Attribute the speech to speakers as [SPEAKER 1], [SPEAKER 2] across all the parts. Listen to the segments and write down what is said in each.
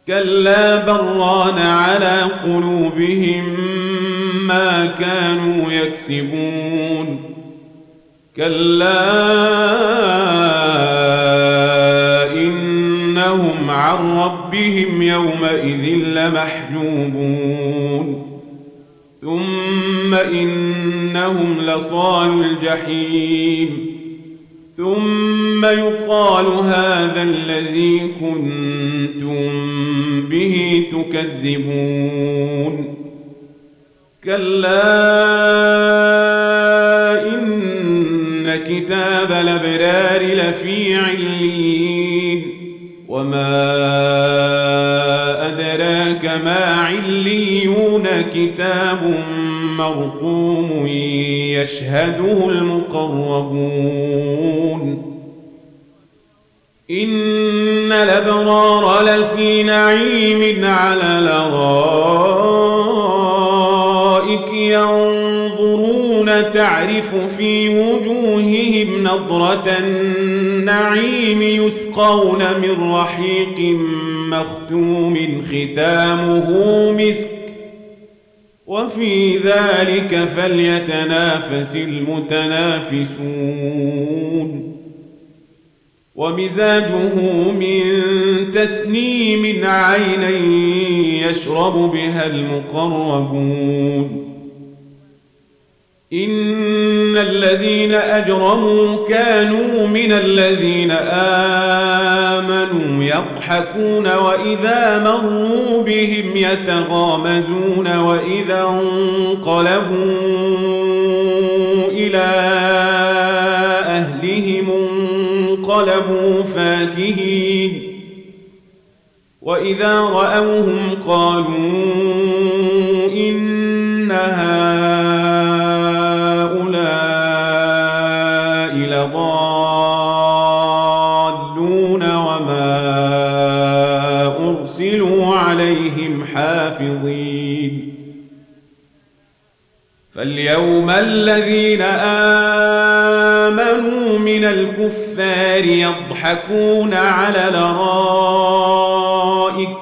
[SPEAKER 1] كلا بران على قلوبهم ما كانوا يكسبون كلا إنهم عن ربهم يومئذ لمحجوبون ثم إنهم لصالو الجحيم ثم يقال هذا الذي كنتم به تكذبون كلا إن كتاب الأبرار لفي عليين وما أدراك ما عليون كتاب مرقوم يشهده المقربون إن الأبرار لفي نعيم على الأرائك ينظرون تعرف في وجوههم نضرة النعيم يسقون من رحيق مختوم ختامه مسك وفي ذلك فليتنافس المتنافسون ومزاجه من تسنيم عينا يشرب بها المقربون إن الذين أجرموا كانوا من الذين آمنوا يضحكون وإذا مروا بهم يتغامزون وإذا انقلبوا إلى أهلهم انقلبوا فاكهين وإذا رأوهم قالوا إن هؤلاء لضالون وما أرسلوا عليهم حافظين فاليوم الذين آمنوا من الكفار يضحكون على الأرائك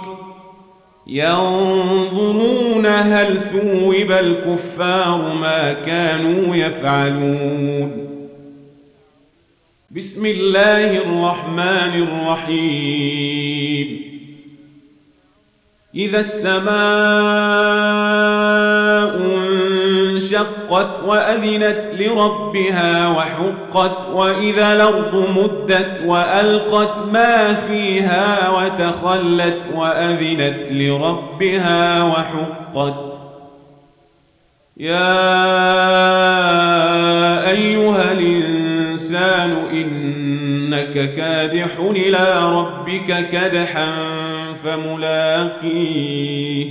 [SPEAKER 1] ينظرون هل ثوب الكفار ما كانوا يفعلون بسم الله الرحمن الرحيم إذا السماء انشقت وأذنت لربها وحقت وإذا الأرض مدت وألقت ما فيها وتخلت وأذنت لربها وحقت يا أيها الإنسان إنك كادح إلى ربك كدحا فملاقيه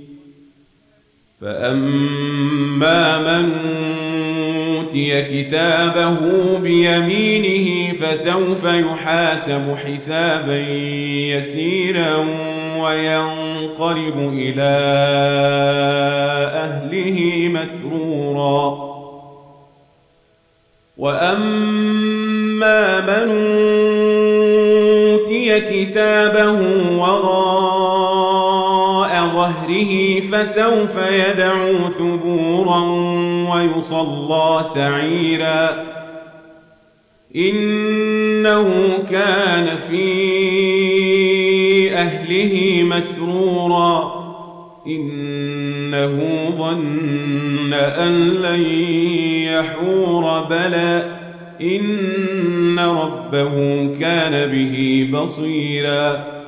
[SPEAKER 1] فأما من أوتي كتابه بيمينه فسوف يحاسب حسابا يسيرا وينقلب إلى أهله مسرورا وأما من أوتي كتابه وراء ظهره فسوف يدعو ثبورا ويصلى سعيرا إنه كان في أهله مسرورا إنه ظن أن لن يحور بلى إن ربه كان به بصيرا